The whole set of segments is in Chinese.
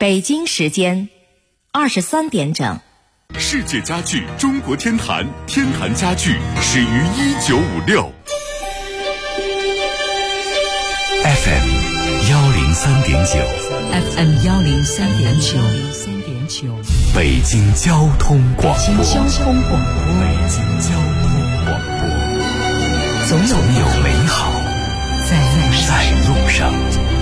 北京时间23点整。 世界家具中国天坛，天坛家具始于1956。FM 103.9，FM 103.9， 北京交通广播， 北京交通广播，总有美好在路上。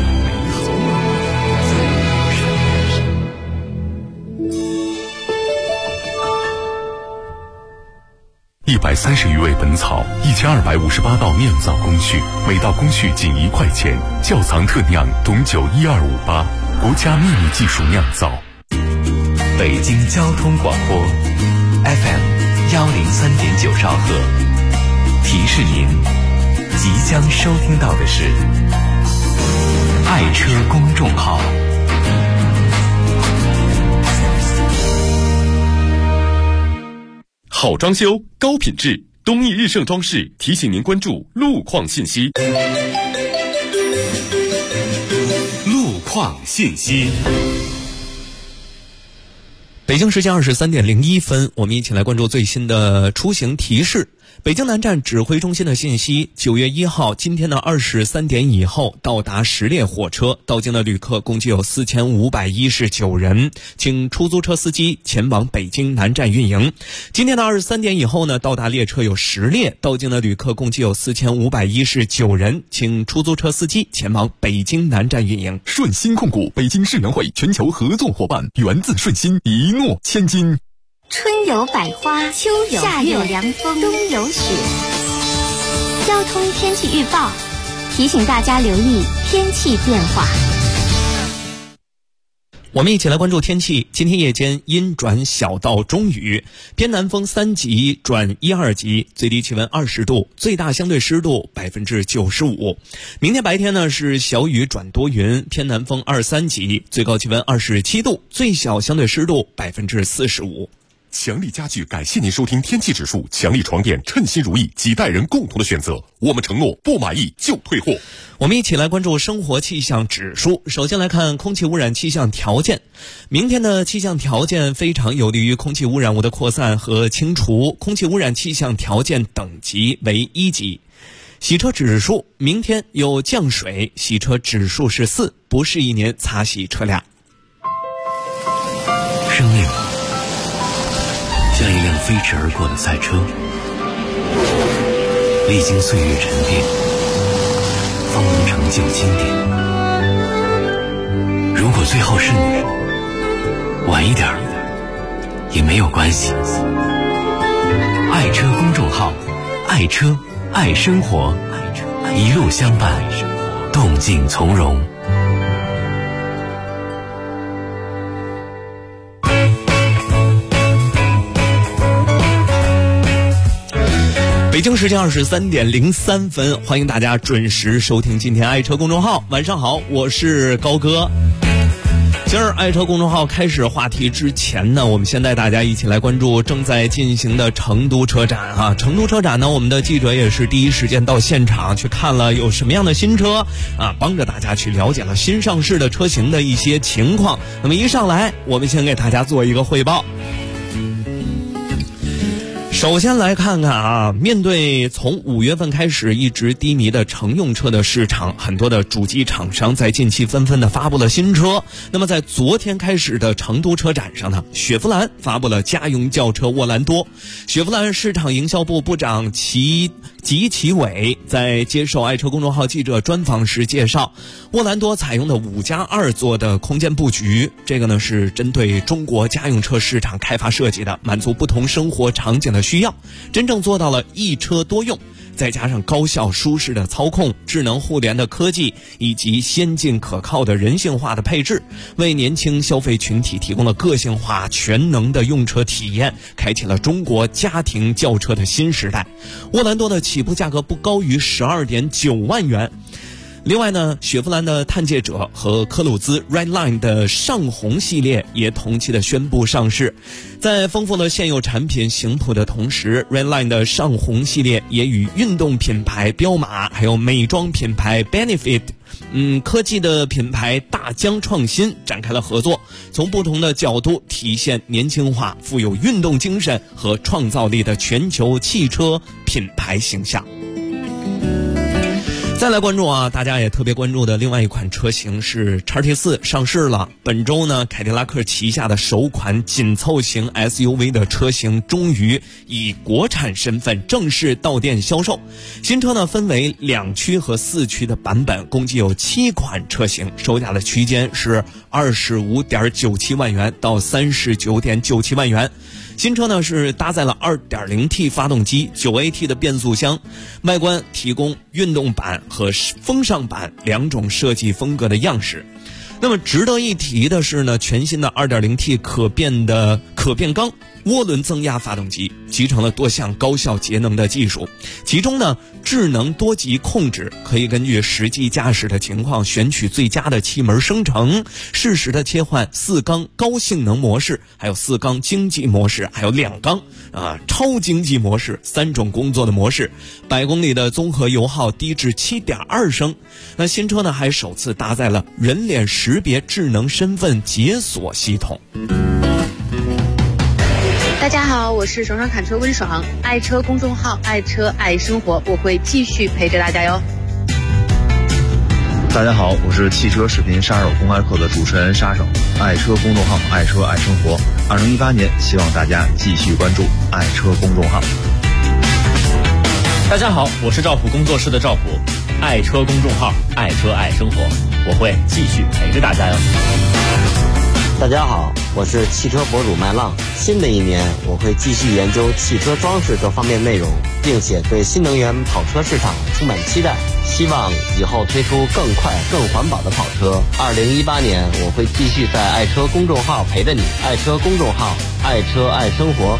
130余味本草，1258道酿造工序，每道工序仅1块钱。窖藏特酿董酒12588，国家秘密技术酿造。 北京交通广播 FM 103.9兆赫，提示您即将收听到的是爱车公众号。 好装修，高品质，东易日盛装饰提醒您关注路况信息。路况信息。 北京时间23点01分，我们一起来关注最新的出行提示。北京南站指挥中心的信息，9月1号今天的23点以后到达10列火车，到京的旅客共计有4519人，请出租车司机前往北京南站运营。今天的23点以后呢，到达列车有10列，到京的旅客共计有4519人，请出租车司机前往北京南站运营。 顺鑫控股北京世园会全球合作伙伴，源自顺鑫，一诺千金。 春有百花，秋有夏有凉风，冬有雪。交通天气预报提醒大家留意天气变化。 我们一起来关注天气。今天夜间阴转小到中雨，偏南风3级转1、2级，最低气温20度，最大相对湿度95%。明天白天呢是小雨转多云，偏南风2、3级，最高气温27度，最小相对湿度45%。 强力家具感谢您收听天气指数，强力床垫称心如意，几代人共同的选择，我们承诺不满意就退货。 我们一起来关注生活气象指数。首先来看空气污染气象条件。明天的气象条件非常有利于空气污染物的扩散和清除，空气污染气象条件等级为1级。洗车指数明天有降水，洗车指数是4，不适宜您擦洗车辆。 生命像一辆飞驰而过的赛车，历经岁月沉淀，方能成就经典。如果最后是你，晚一点也没有关系。爱车公众号，爱车爱生活，一路相伴，动静从容。 北京时间23点03分，欢迎大家准时收听今天爱车公众号。晚上好，我是高哥。今儿爱车公众号开始话题之前呢，我们先带大家一起来关注正在进行的成都车展啊。成都车展呢，我们的记者也是第一时间到现场去看了有什么样的新车啊，帮着大家去了解了新上市的车型的一些情况。那么一上来，我们先给大家做一个汇报。首先来看看啊，面对从5月份开始一直低迷的乘用车的市场，很多的主机厂商在近期纷纷的发布了新车。那么在昨天开始的成都车展上呢，雪佛兰发布了家用轿车沃兰多。雪佛兰市场营销部部长吉其伟在接受爱车公众号记者专访时介绍，沃兰多采用的5+2座的空间布局，这个呢是针对中国家用车市场开发设计的，满足不同生活场景的需要，真正做到了一车多用，再加上高效舒适的操控、智能互联的科技以及先进可靠的人性化的配置，为年轻消费群体提供了个性化全能的用车体验，开启了中国家庭轿车的新时代。沃兰多的起步价格不高于12.9万元。 另外呢，雪佛兰的探界者和科鲁兹 Redline 的上红系列也同期的宣布上市。在丰富了现有产品型谱的同时， Redline 的上红系列也与运动品牌彪马还有美妆品牌 Benefit科技的品牌大疆创新展开了合作，从不同的角度体现年轻化、富有运动精神和创造力的全球汽车品牌形象。再来关注啊，大家也特别关注的另外一款车型是 XT4 上市了。本周呢，凯迪拉克旗下的首款紧凑型 SUV 的车型终于以国产身份正式到店销售。新车呢分为2驱和4驱的版本，共计有7款车型，售价的区间是25.97万元到39.97万元。新车呢是搭载了 2.0T 发动机 9AT 的变速箱，外观提供运动版和风尚版2种设计风格的样式。那么值得一提的是呢，全新的 2.0T 可变缸涡轮增压发动机集成了多项高效节能的技术，其中呢，智能多级控制可以根据实际驾驶的情况选取最佳的气门生成，适时的切换4缸高性能模式，还有4缸经济模式，还有2缸超经济模式3种工作的模式，100公里的综合油耗低至 7.2 升。那新车呢还首次搭载了人脸识别智能身份解锁系统。 大家好，我是爽爽侃车温爽，爱车公众号爱车爱生活，我会继续陪着大家哟。 大家好，我是汽车视频杀手公开课的主持人杀手，爱车公众号爱车爱生活。2018年，希望大家继续关注爱车公众号。 大家好，我是赵普工作室的赵普，爱车公众号爱车爱生活，我会继续陪着大家哟。 大家好，我是汽车博主麦浪。新的一年，我会继续研究汽车装饰各方面内容，并且对新能源跑车市场充满期待，希望以后推出更快更环保的跑车。2018年，我会继续在爱车公众号陪着你，爱车公众号爱车爱生活。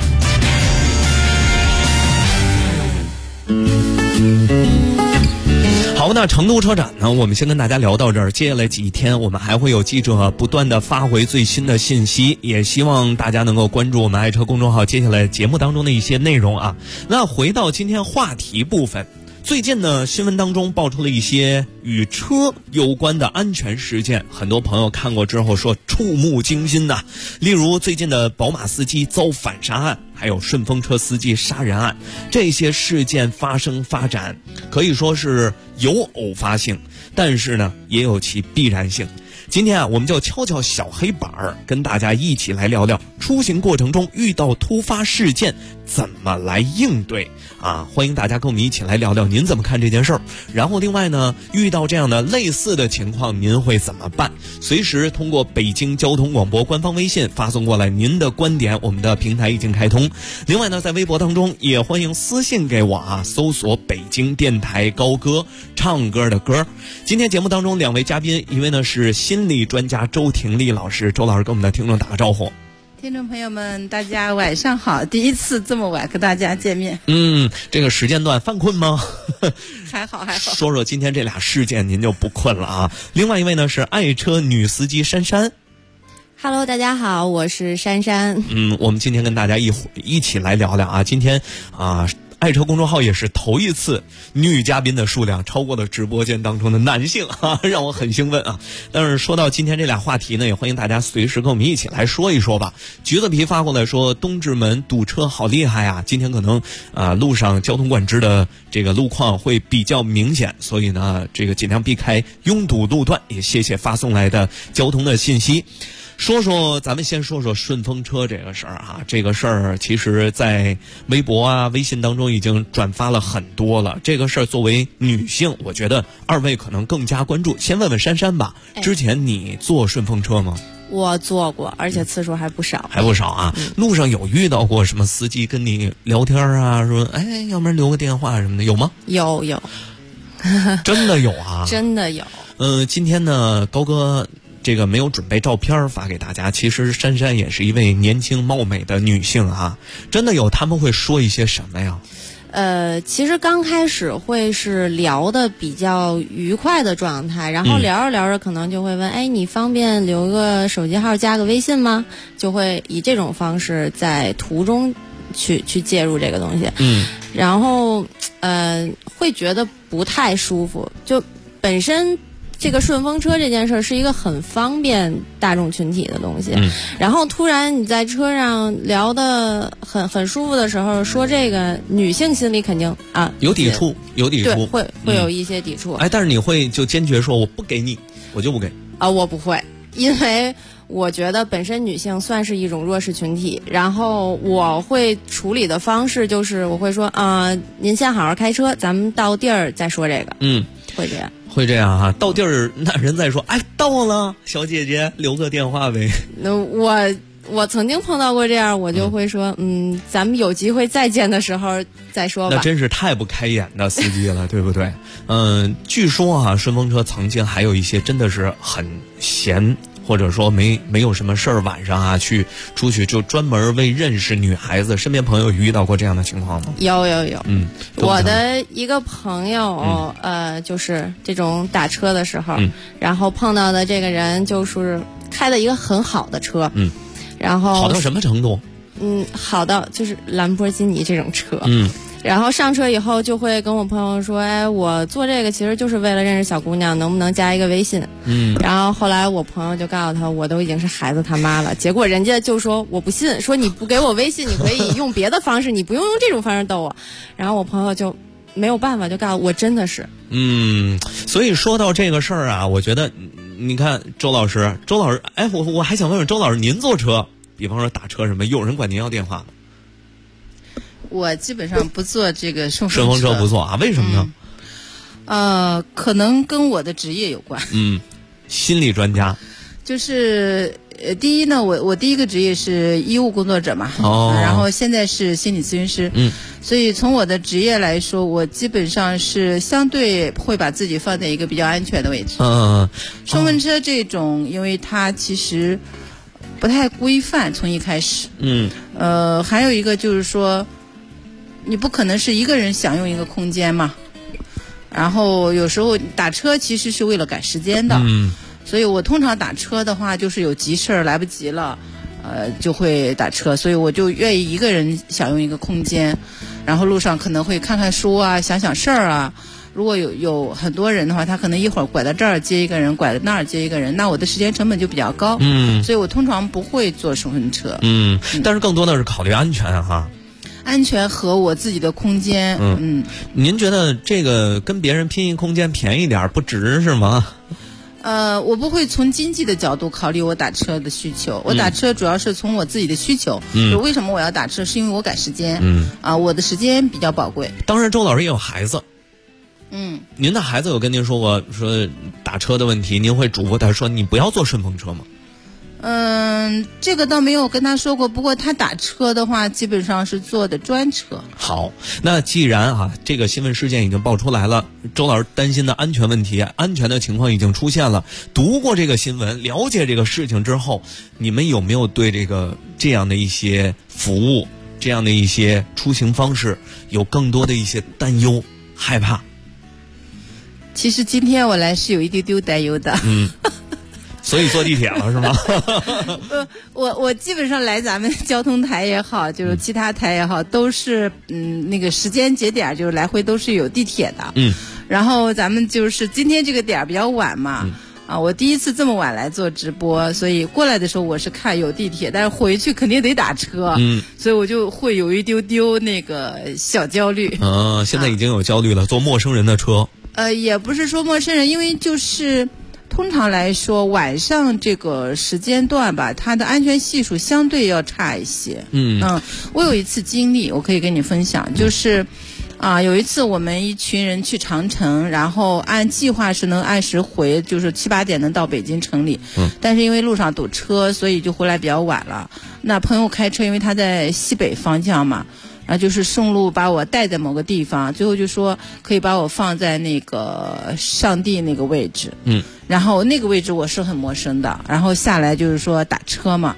好，那成都车展呢，我们先跟大家聊到这儿。接下来几天，我们还会有记者不断的发回最新的信息，也希望大家能够关注我们爱车公众号接下来节目当中的一些内容啊。那回到今天话题部分，最近呢，新闻当中爆出了一些与车有关的安全事件，很多朋友看过之后说触目惊心呐。例如最近的宝马司机遭反杀案，还有顺风车司机杀人案，这些事件发展可以说是有偶发性，但是呢也有其必然性。今天啊，我们就敲敲小黑板儿，跟大家一起来聊聊出行过程中遇到突发事件怎么来应对啊！欢迎大家跟我们一起来聊聊您怎么看这件事儿。然后另外呢，遇到这样的类似的情况，您会怎么办？随时通过北京交通广播官方微信发送过来您的观点，我们的平台已经开通。另外呢，在微博当中也欢迎私信给我啊，搜索北京电台高歌，唱歌的歌。今天节目当中2位嘉宾，一位呢是心理专家周婷丽老师，周老师跟我们的听众打个招呼。 听众朋友们，大家晚上好！第一次这么晚跟大家见面。 这个时间段犯困吗？ 还好。 说说今天这俩事件，您就不困了啊。另外一位呢是爱车女司机珊珊。 Hello， 大家好，我是珊珊。 我们今天跟大家一起来聊聊啊，今天爱车公众号也是头一次女嘉宾的数量超过了直播间当中的男性啊，让我很兴奋啊。但是说到今天这俩话题呢，也欢迎大家随时跟我们一起来说一说吧。橘子皮发过来说，东直门堵车好厉害啊，今天可能路上交通管制的这个路况会比较明显，所以呢这个尽量避开拥堵路段。也谢谢发送来的交通的信息。咱们先说说顺风车这个事儿啊。这个事儿其实在微博啊、微信当中已经转发了很多了。这个事儿作为女性，我觉得2位可能更加关注。先问问珊珊吧，之前你坐顺风车吗？ 我坐过，而且次数还不少。 啊！路上有遇到过什么司机跟你聊天啊，说要不然留个电话什么的，有吗？ 有真的有啊？ 真的有。 今天呢，高哥这个没有准备照片发给大家，其实珊珊也是一位年轻貌美的女性啊，真的有他们会说一些什么呀？ 其实刚开始会是聊的比较愉快的状态，然后聊着聊着可能就会问，哎，你方便留个手机号加个微信吗？就会以这种方式在途中去介入这个东西。然后会觉得不太舒服，就本身这个顺风车这件事是一个很方便大众群体的东西，然后突然你在车上聊得很舒服的时候说这个，女性心里肯定有抵触， 对，会有一些抵触。 但是你会就坚决说我不给你，我就不给我不会，因为我觉得本身女性算是一种弱势群体，然后我会处理的方式就是我会说您先好好开车，咱们到地儿再说这个。会这样。 会这样哈，到地儿那人再说，哎，到了，小姐姐留个电话呗。 那我曾经碰到过这样，我就会说，咱们有机会再见的时候再说吧。 那真是太不开眼的司机了，对不对？据说顺风车曾经还有一些真的是很闲，或者说没有什么事儿，晚上去出去就专门为认识女孩子，身边朋友遇到过这样的情况吗？ 有。我的一个朋友，就是这种打车的时候，然后碰到的这个人就是开的一个很好的车，然后好到什么程度？ 好到就是兰博基尼这种车，然后上车以后就会跟我朋友说，哎，我做这个其实就是为了认识小姑娘，能不能加一个微信？然后后来我朋友就告诉他，我都已经是孩子他妈了。结果人家就说我不信，说你不给我微信，你可以用别的方式，你不用这种方式逗我。然后我朋友就没有办法，就告诉我真的是。 所以说到这个事儿我觉得你看周老师，哎，我还想问问周老师，您坐车，比方说打车什么，有人管您要电话吗？ 我基本上不坐这个顺风车不坐为什么呢？可能跟我的职业有关。 心理专家。 就是第一呢，我第一个职业是医务工作者嘛，然后现在是心理咨询师，所以从我的职业来说，我基本上是相对会把自己放在一个比较安全的位置。顺风车这种，因为它其实不太规范，从一开始，还有一个就是说，你不可能是一个人享用一个空间嘛，然后有时候打车其实是为了赶时间的，所以我通常打车的话就是有急事儿来不及了，就会打车，所以我就愿意一个人享用一个空间，然后路上可能会看看书想想事儿如果有很多人的话，他可能一会儿拐到这儿接一个人，拐到那儿接一个人，那我的时间成本就比较高，所以我通常不会坐顺风车。 但是更多的是考虑安全安全和我自己的空间。 您觉得这个跟别人拼一空间便宜点不值是吗？ 我不会从经济的角度考虑我打车的需求，我打车主要是从我自己的需求。就为什么我要打车，是因为我赶时间。我的时间比较宝贵。 当然周老师也有孩子。您的孩子有跟您说过说打车的问题，您会嘱咐他说你不要坐顺风车吗？ 这个倒没有跟他说过，不过他打车的话基本上是坐的专车。 好，那既然这个新闻事件已经爆出来了，周老师担心的安全问题，安全的情况已经出现了，读过这个新闻，了解这个事情之后，你们有没有对这样的一些服务，这样的一些出行方式有更多的一些担忧害怕？ 其实今天我来是有一丢丢担忧的。 所以坐地铁了是吗？ 我基本上来咱们交通台也好，就是其他台也好，都是那个时间节点就是来回都是有地铁的。然后咱们就是今天这个点比较晚嘛，我第一次这么晚来做直播，所以过来的时候我是看有地铁，但是回去肯定得打车，所以我就会有一丢丢那个小焦虑。 现在已经有焦虑了，坐陌生人的车。 也不是说陌生人，因为就是通常来说晚上这个时间段吧，它的安全系数相对要差一些。我有一次经历我可以跟你分享，就是有一次我们一群人去长城，然后按计划是能按时回，就是7、8点能到北京城里，但是因为路上堵车，所以就回来比较晚了。那朋友开车，因为他在西北方向嘛，然后就是顺路把我带在某个地方，最后就说可以把我放在那个上地那个位置。然后那个位置我是很陌生的，然后下来就是说打车嘛，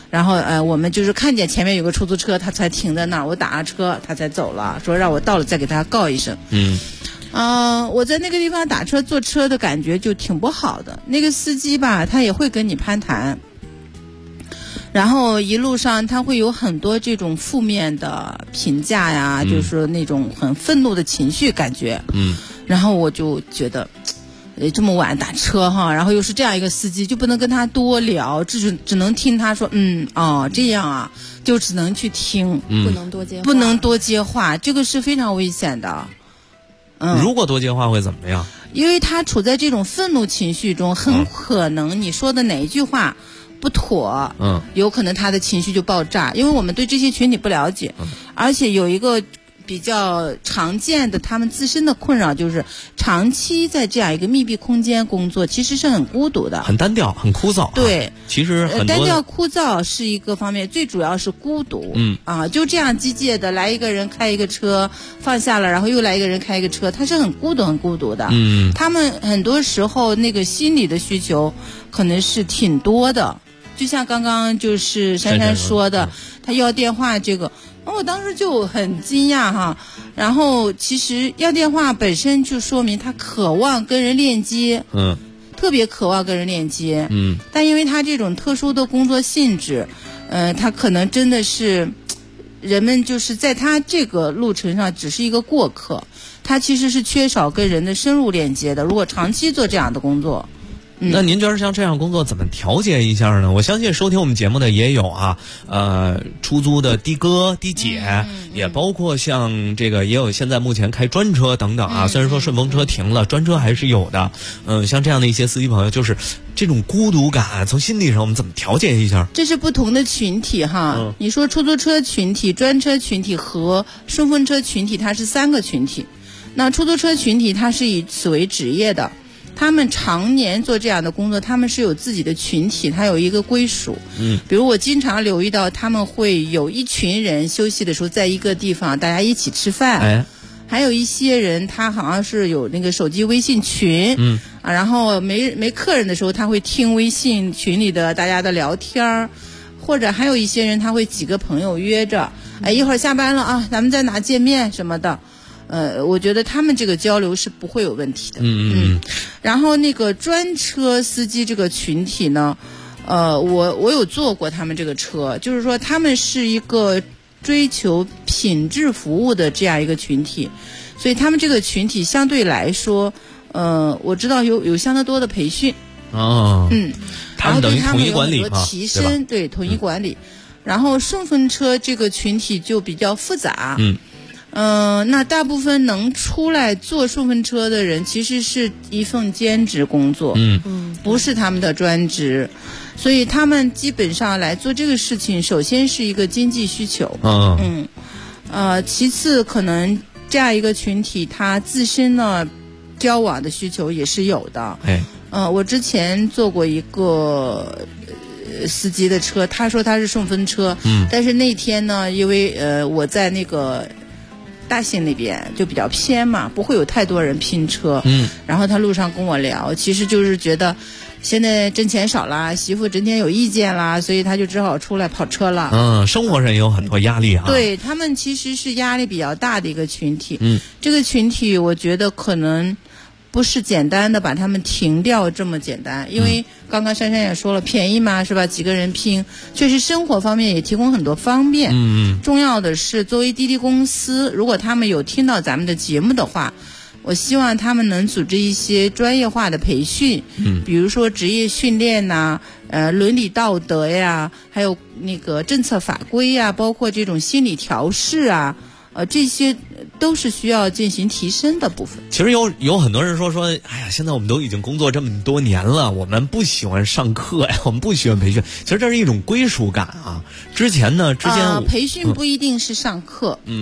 然后我们就是看见前面有个出租车，他才停在那儿，我打了车他才走了，说让我到了再给他告一声。我在那个地方打车坐车的感觉就挺不好的，那个司机吧他也会跟你攀谈，然后一路上他会有很多这种负面的评价呀，就是那种很愤怒的情绪感觉。然后我就觉得这么晚打车哈，然后又是这样一个司机，就不能跟他多聊，只能听他说这样啊，就只能去听， 不能多接话， 这个是非常危险的。 如果多接话会怎么样？ 因为他处在这种愤怒情绪中，很可能你说的哪一句话不妥，有可能他的情绪就爆炸。因为我们对这些群体不了解，而且有一个比较常见的他们自身的困扰，就是长期在这样一个密闭空间工作，其实是很孤独的， 很单调，很枯燥。 对， 其实很多单调枯燥是一个方面，最主要是孤独。就这样机械的来一个人开一个车放下了，然后又来一个人开一个车，他是很孤独的。他们很多时候那个心理的需求可能是挺多的，就像刚刚就是珊珊说的，他要电话这个。我当时就很惊讶哈，然后其实要电话本身就说明他渴望跟人链接，特别渴望跟人链接，但因为他这种特殊的工作性质，他可能真的是人们就是在他这个路程上只是一个过客，他其实是缺少跟人的深入链接的。如果长期做这样的工作。 那您觉得像这样工作怎么调节一下呢？我相信收听我们节目的也有啊，出租的的哥的姐，也包括像这个也有现在目前开专车等等啊。虽然说顺风车停了，专车还是有的。像这样的一些司机朋友，就是这种孤独感，从心理上我们怎么调节一下？ 这是不同的群体哈。你说出租车群体、专车群体和顺风车群体，它是3个群体。那出租车群体它是以此为职业的。他们常年做这样的工作，他们是有自己的群体，他有一个归属。比如我经常留意到，他们会有一群人休息的时候在一个地方，大家一起吃饭。还有一些人，他好像是有那个手机微信群，然后没客人的时候，他会听微信群里的大家的聊天，或者还有一些人，他会几个朋友约着，一会儿下班了啊，咱们在哪见面什么的。我觉得他们这个交流是不会有问题的。然后那个专车司机这个群体呢，我有坐过他们这个车，就是说他们是一个追求品质服务的这样一个群体，所以他们这个群体相对来说，我知道有相当多的培训。 他们等于统一管理然后对他们有很多提升，对统一管理。然后顺风车这个群体就比较复杂。那大部分能出来坐顺风车的人，其实是一份兼职工作，不是他们的专职，所以他们基本上来做这个事情，首先是一个经济需求，其次可能这样一个群体，他自身呢交往的需求也是有的。我之前坐过一个司机的车，他说他是顺风车，但是那天呢，因为我在那个大兴那边就比较偏嘛，不会有太多人拼车。然后他路上跟我聊，其实就是觉得现在挣钱少啦，媳妇整天有意见啦，所以他就只好出来跑车了。 生活上也有很多压力哈。 对，他们其实是压力比较大的一个群体。这个群体我觉得可能不是简单的把他们停掉这么简单，因为刚刚珊珊也说了，便宜嘛，是吧？几个人拼，确实生活方面也提供很多方便。重要的是，作为滴滴公司，如果他们有听到咱们的节目的话，我希望他们能组织一些专业化的培训，比如说职业训练呐，伦理道德呀，还有那个政策法规呀，包括这种心理调试啊。这些都是需要进行提升的部分。 其实有很多人说，哎呀，现在我们都已经工作这么多年了，我们不喜欢上课呀，我们不喜欢培训。其实这是一种归属感啊。之前培训不一定是上课。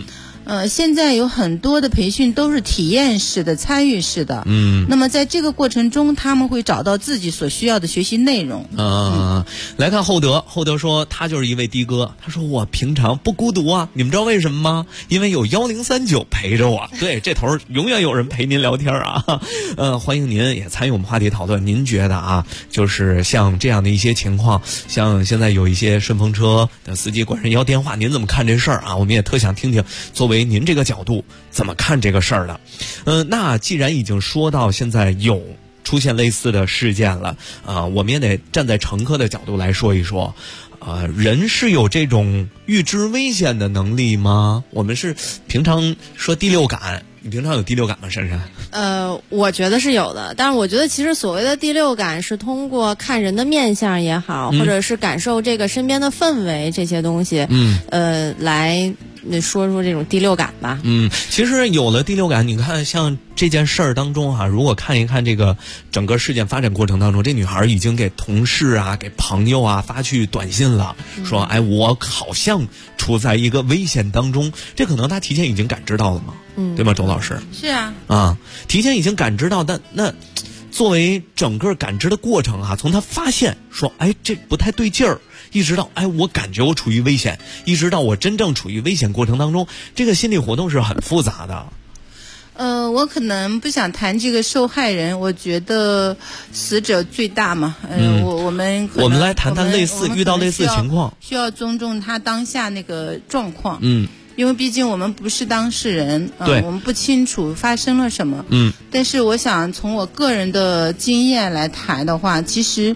现在有很多的培训都是体验式的、参与式的。那么在这个过程中，他们会找到自己所需要的学习内容。 来看厚德说他就是一位的哥，他说我平常不孤独啊，你们知道为什么吗？因为有1039陪着我。对，这头永远有人陪您聊天啊。欢迎您也参与我们话题讨论。您觉得啊，就是像这样的一些情况，像现在有一些顺风车的司机管人要电话，您怎么看这事儿啊？我们也特想听听，作为您这个角度怎么看这个事儿的。那既然已经说到现在有出现类似的事件了，我们也得站在乘客的角度来说一说。人是有这种预知危险的能力吗？我们是平常说第六感，你平常有第六感吗，珊珊？ 我觉得是有的，但是我觉得其实所谓的第六感是通过看人的面相也好，或者是感受这个身边的氛围这些东西，来说说这种第六感吧。 其实有了第六感，你看像这件事儿当中如果看一看这个整个事件发展过程当中，这女孩已经给同事啊、给朋友啊发去短信了，说我好像处在一个危险当中，这可能她提前已经感知到了嘛，对吗，周老师？ 是啊， 提前已经感知到，但那作为整个感知的过程从她发现说这不太对劲儿，一直到我感觉我处于危险，一直到我真正处于危险过程当中，这个心理活动是很复杂的。 我可能不想谈这个受害人，我觉得死者最大嘛。我们来谈谈遇到类似情况， 需要尊重他当下那个状况。因为毕竟我们不是当事人，我们不清楚发生了什么。但是我想从我个人的经验来谈的话，其实，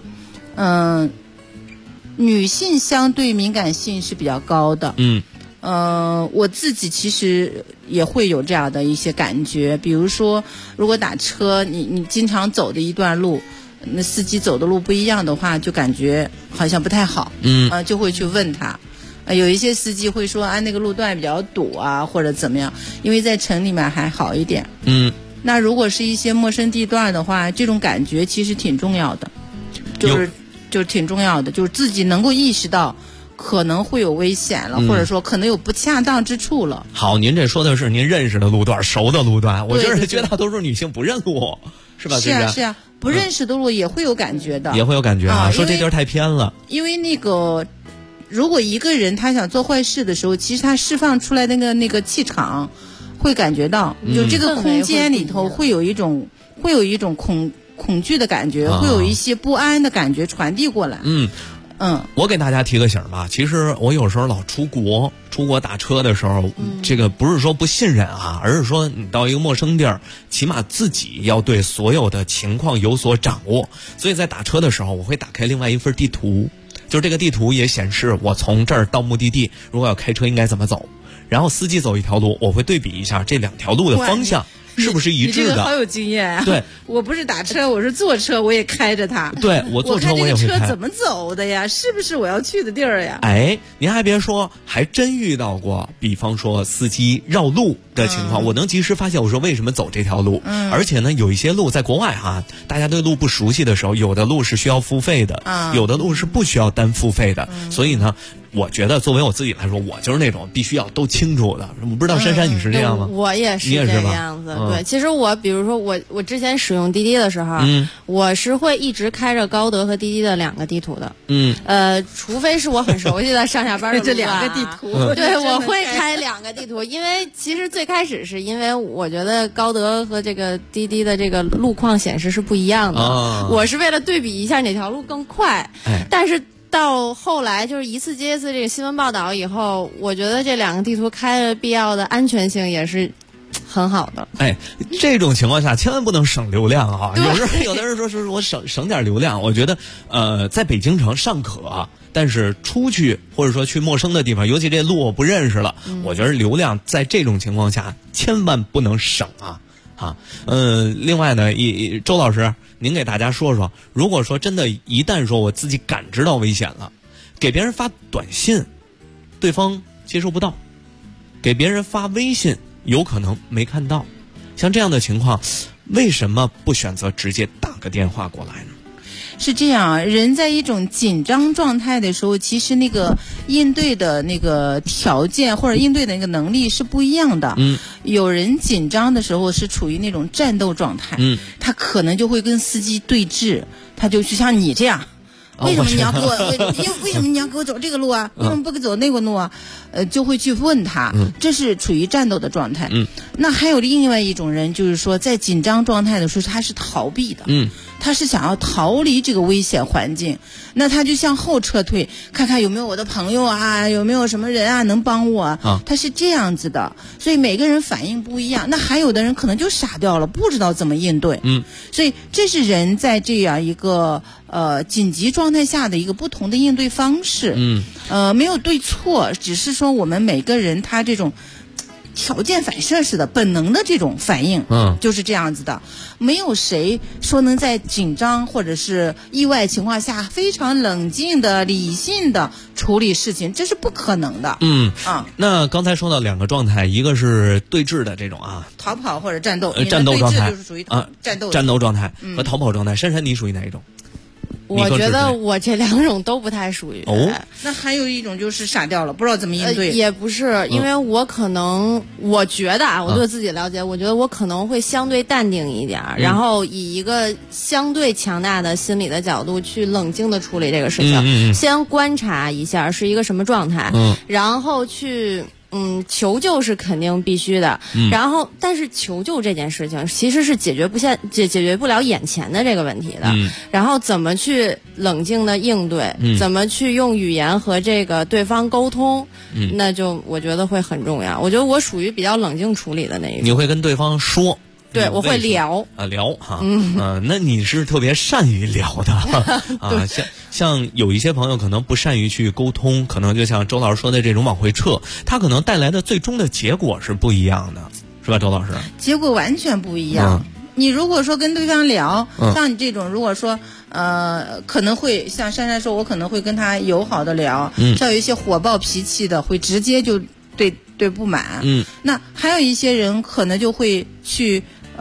女性相对敏感性是比较高的。我自己其实也会有这样的一些感觉，比如说，如果打车，你经常走的一段路，那司机走的路不一样的话，就感觉好像不太好。就会去问他。有一些司机会说那个路段比较堵啊，或者怎么样，因为在城里面还好一点。那如果是一些陌生地段的话，这种感觉其实挺重要的，就是挺重要的，就是自己能够意识到可能会有危险了，或者说可能有不恰当之处了。 好，您这说的是您认识的路段、熟的路段，我觉得绝大多数女性不认路，是吧？ 是啊，不认识的路也会有感觉的， 也会有感觉说这地儿太偏了。 因为那个，如果一个人他想做坏事的时候，其实他释放出来的那个气场，会感觉到，就这个空间里头会有一种恐惧的感觉，会有一些不安的感觉传递过来。 我给大家提个醒吧，其实我有时候老出国打车的时候，这个不是说不信任而是说你到一个陌生地儿，起码自己要对所有的情况有所掌握。所以在打车的时候，我会打开另外一份地图，就是这个地图也显示我从这儿到目的地，如果要开车应该怎么走，然后司机走一条路，我会对比一下这两条路的方向是不是一致的。 你这个好有经验啊！ 对， 我不是打车，我是坐车，我也开着它。 对，我坐车我也会开。 我看这个车怎么走的呀？是不是我要去的地儿呀？ 您还别说，还真遇到过，比方说司机绕路的情况，我能及时发现我说为什么走这条路。而且呢，有一些路在国外大家对路不熟悉的时候，有的路是需要付费的，有的路是不需要单付费的。所以呢，我觉得作为我自己来说，我就是那种必须要都清楚的。我不知道珊珊你是这样吗？ 我也是这个样子。对，其实比如说我之前使用滴滴的时候，我是会一直开着高德和滴滴的两个地图的。除非是我很熟悉的上下班的这两个地图。 对，我会开两个地图，因为其实最开始是因为我觉得高德和这个滴滴的这个路况显示是不一样的，我是为了对比一下哪条路更快。但是到后来就是一次接一次这个新闻报道以后，我觉得这两个地图开的必要的安全性也是很好的。 这种情况下千万不能省流量有的人说是我省点流量，我觉得在北京城尚可，但是出去或者说去陌生的地方，尤其这路我不认识了，我觉得流量在这种情况下千万不能省另外呢，周老师您给大家说说，如果说真的一旦说我自己感知到危险了，给别人发短信对方接收不到，给别人发微信有可能没看到，像这样的情况为什么不选择直接打个电话过来呢？ 是这样，人在一种紧张状态的时候，其实那个应对的那个条件或者应对的那个能力是不一样的。有人紧张的时候是处于那种战斗状态，他可能就会跟司机对峙，他就像你这样。为什么你要给我？为什么你要给我走这个路啊？为什么不给走那个路啊？就会去问他，这是处于战斗的状态。那还有另外一种人，就是说在紧张状态的时候，他是逃避的。他是想要逃离这个危险环境，那他就向后撤退，看看有没有我的朋友啊，有没有什么人啊能帮我啊。他是这样子的，所以每个人反应不一样。那还有的人可能就傻掉了，不知道怎么应对。所以这是人在这样一个紧急状态下的一个不同的应对方式。没有对错，只是说我们每个人他这种条件反射式的本能的这种反应，就是这样子的。没有谁说能在紧张或者是意外情况下非常冷静的、理性的处理事情，这是不可能的。 那刚才说到两个状态，一个是对峙的这种逃跑或者战斗， 战斗状态就是属于战斗状态和逃跑状态。珊珊，你属于哪一种？ 我觉得我这两种都不太属于。 那还有一种就是傻掉了，不知道怎么应对。 也不是，因为我可能，我觉得我对自己了解，我觉得我可能会相对淡定一点，然后以一个相对强大的心理的角度去冷静的处理这个事情。先观察一下是一个什么状态，然后去。求救是肯定必须的，然后但是求救这件事情其实是解决不了眼前的这个问题的，然后怎么去冷静的应对，怎么去用语言和这个对方沟通，那就我觉得会很重要。我觉得我属于比较冷静处理的那一种。 你会跟对方说？ 对，我会聊哈，那你是特别善于聊的像有一些朋友可能不善于去沟通，可能就像周老师说的这种往回撤，他可能带来的最终的结果是不一样的，是吧，周老师？ 结果完全不一样。你如果说跟对方聊，像你这种，如果说可能会像珊珊说，我可能会跟他友好的聊，像有一些火爆脾气的，会直接就对不满。那还有一些人可能就会去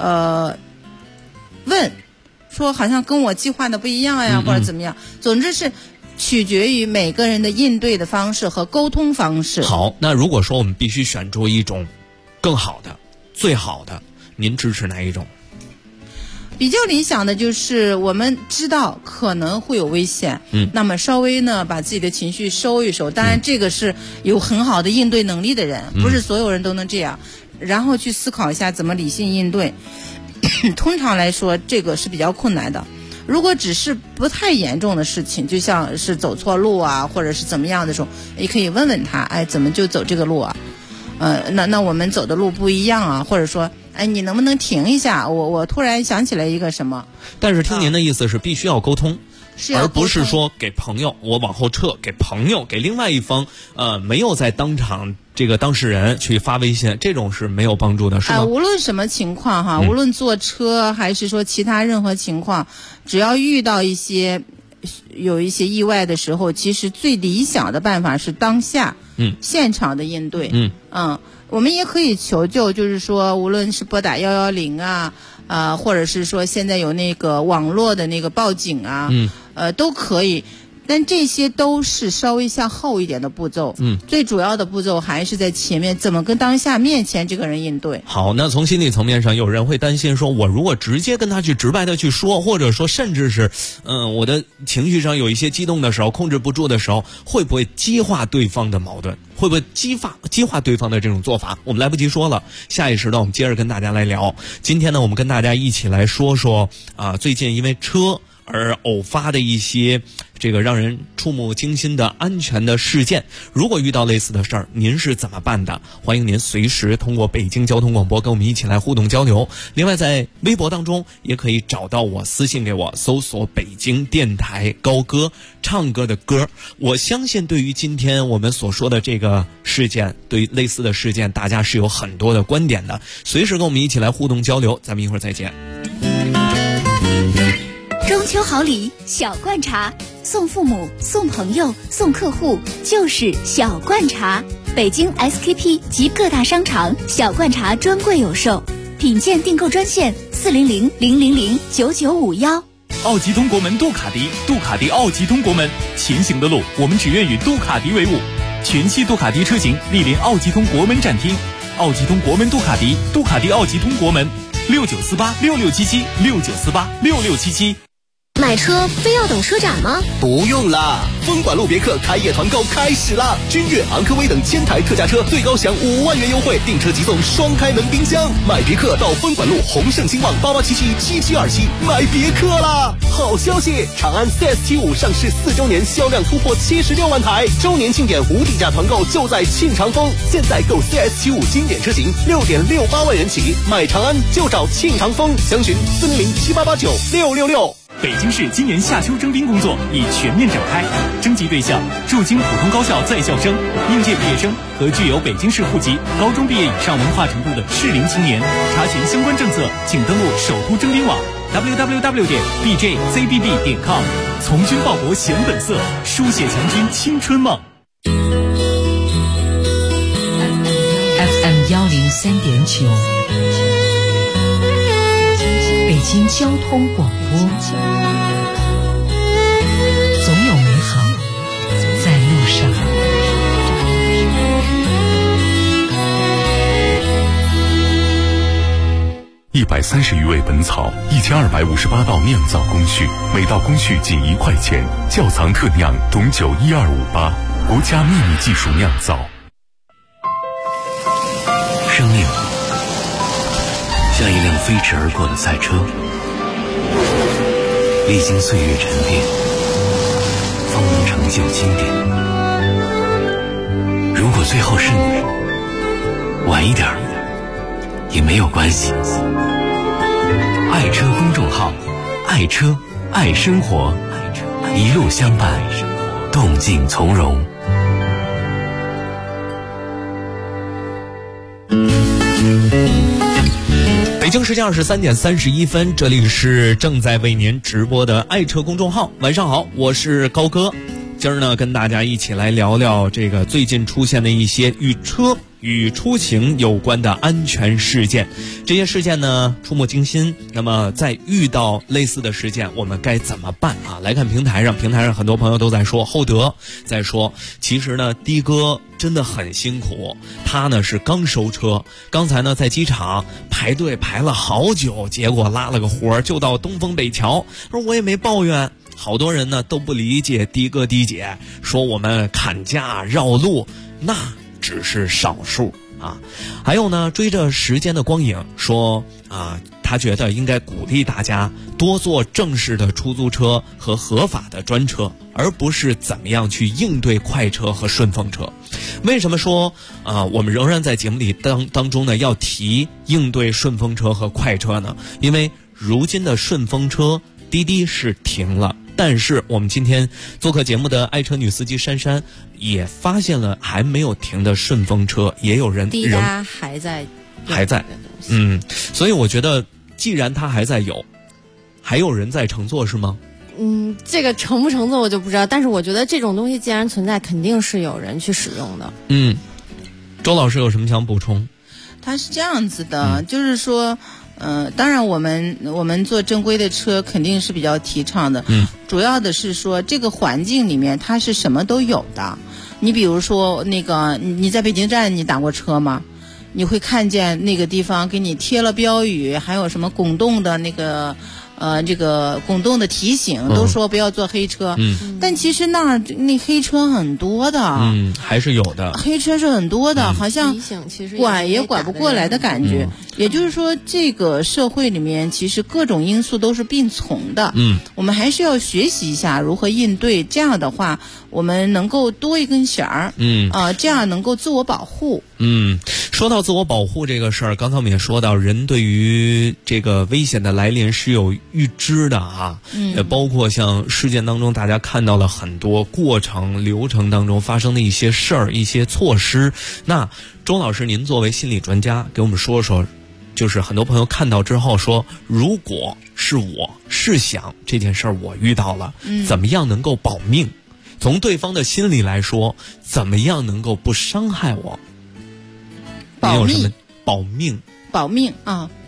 问，说好像跟我计划的不一样呀，或者怎么样。总之是取决于每个人的应对的方式和沟通方式。 好，那如果说我们必须选出一种更好的、最好的，您支持哪一种？ 比较理想的就是我们知道可能会有危险，那么稍微呢把自己的情绪收一收。当然这个是有很好的应对能力的人，不是所有人都能这样。然后去思考一下怎么理性应对。通常来说这个是比较困难的。如果只是不太严重的事情，就像是走错路啊，或者是怎么样的时候，你可以问问他，怎么就走这个路啊？那我们走的路不一样啊，或者说，你能不能停一下？我突然想起来一个什么。 但是听您的意思是必须要沟通，而不是说给朋友我往后撤，给朋友给另外一方没有在当场这个当事人去发微信，这种是没有帮助的，是吗？ 无论什么情况哈，无论坐车还是说其他任何情况，只要遇到有一些意外的时候，其实最理想的办法是当下现场的应对。我们也可以求救，就是说无论是拨打110啊，或者是说现在有那个网络的那个报警啊，都可以。但这些都是稍微向后一点的步骤，最主要的步骤还是在前面，怎么跟当下面前这个人应对。 好，那从心理层面上，有人会担心说，我如果直接跟他去直白的去说，或者说甚至是我的情绪上有一些激动的时候，控制不住的时候，会不会激化对方的矛盾，会不会激化对方的这种做法？我们来不及说了，下一时段我们接着跟大家来聊。今天呢，我们跟大家一起来说说最近因为车而偶发的一些这个让人触目惊心的安全的事件。如果遇到类似的事儿，您是怎么办的？欢迎您随时通过北京交通广播跟我们一起来互动交流。另外在微博当中也可以找到我，私信给我，搜索北京电台高歌，唱歌的歌。我相信对于今天我们所说的这个事件，对于类似的事件，大家是有很多的观点的，随时跟我们一起来互动交流。咱们一会儿再见。 中秋好礼小罐茶，送父母送朋友送客户就是小罐茶。北京 SKP 及各大商场小罐茶专柜有售，品鉴订购专线400-000-9951。 奥吉通国门杜卡迪，杜卡迪奥吉通国门，前行的路我们只愿与杜卡迪为伍。全系杜卡迪车型莅临奥吉通国门展厅，奥吉通国门杜卡迪，杜卡迪奥吉通国门，69486677，69486677。 买车非要等车展吗？ 不用啦，风管路别克开业团购开始啦！君越、昂科威等1000台特价车，最高享5万元优惠，订车即送双开门冰箱。买别克到风管路宏盛兴旺88777727买别克啦！好消息，长安 CS75 上市4周年销量突破76万台，周年庆典无底价团购就在庆长丰。现在购 CS75 经典车型6.68万元起，买长安就找庆长丰，详询40078896666。 北京市今年夏秋征兵工作已全面展开，征集对象驻京普通高校在校生、应届毕业生和具有北京市户籍、高中毕业以上文化程度的适龄青年。查询相关政策，请登录首都征兵网 www.bjzbb.com。从军报国显本色，书写强军青春梦。 FM 103.9，北京交通广播。总有美好在路上。 130余味本草，1258道酿造工序，每道工序仅1块钱。窖藏特酿董酒12588，国家秘密技术酿造。 生命像一辆飞驰而过的赛车，历经岁月沉淀，方能成就经典。如果最后是你，晚一点也没有关系。爱车公众号，爱车爱生活，一路相伴，动静从容。 北京时间23点31分，这里是正在为您直播的爱车公众号。晚上好，我是高哥。今儿呢，跟大家一起来聊聊这个最近出现的一些与车与出行有关的安全事件。这些事件呢触目惊心，那么在遇到类似的事件我们该怎么办啊？来看平台上很多朋友都在说，厚德在说，其实呢的哥真的很辛苦，他呢是刚收车，刚才呢在机场排队排了好久，结果拉了个活就到东风北桥，说我也没抱怨。好多人呢都不理解的哥的姐，说我们砍价绕路那只是少数啊。还有呢，追着时间的光影说啊，他觉得应该鼓励大家多坐正式的出租车和合法的专车，而不是怎么样去应对快车和顺风车。为什么说我们仍然在节目里当中呢要提应对顺风车和快车呢？因为如今的顺风车滴滴是停了，但是我们今天做客节目的爱车女司机珊珊也发现了还没有停的顺风车，也有人滴答还在， 所以我觉得既然它还在有，还有人在乘坐是吗？ 这个乘不乘坐我就不知道，但是我觉得这种东西既然存在，肯定是有人去使用的。 周老师有什么想补充？ 它是这样子的，就是说当然我们坐正规的车肯定是比较提倡的，主要的是说这个环境里面它是什么都有的。你比如说那个你在北京站你打过车吗？你会看见那个地方给你贴了标语，还有什么拱洞的那个这个拱洞的提醒，都说不要坐黑车。但其实那黑车很多的， 还是有的。黑车是很多的，好像管也管不过来的感觉。也就是说，这个社会里面其实各种因素都是并存的。我们还是要学习一下如何应对。这样的话，我们能够多一根弦儿。这样能够自我保护。 说到自我保护这个事儿，刚才我们也说到，人对于这个危险的来临是有预知的啊。也包括像事件当中大家看到了很多过程流程当中发生的一些事儿、一些措施。那周老师，您作为心理专家，给我们说说，就是很多朋友看到之后说，如果是我试想这件事儿我遇到了，怎么样能够保命？从对方的心理来说，怎么样能够不伤害我？ 保命啊！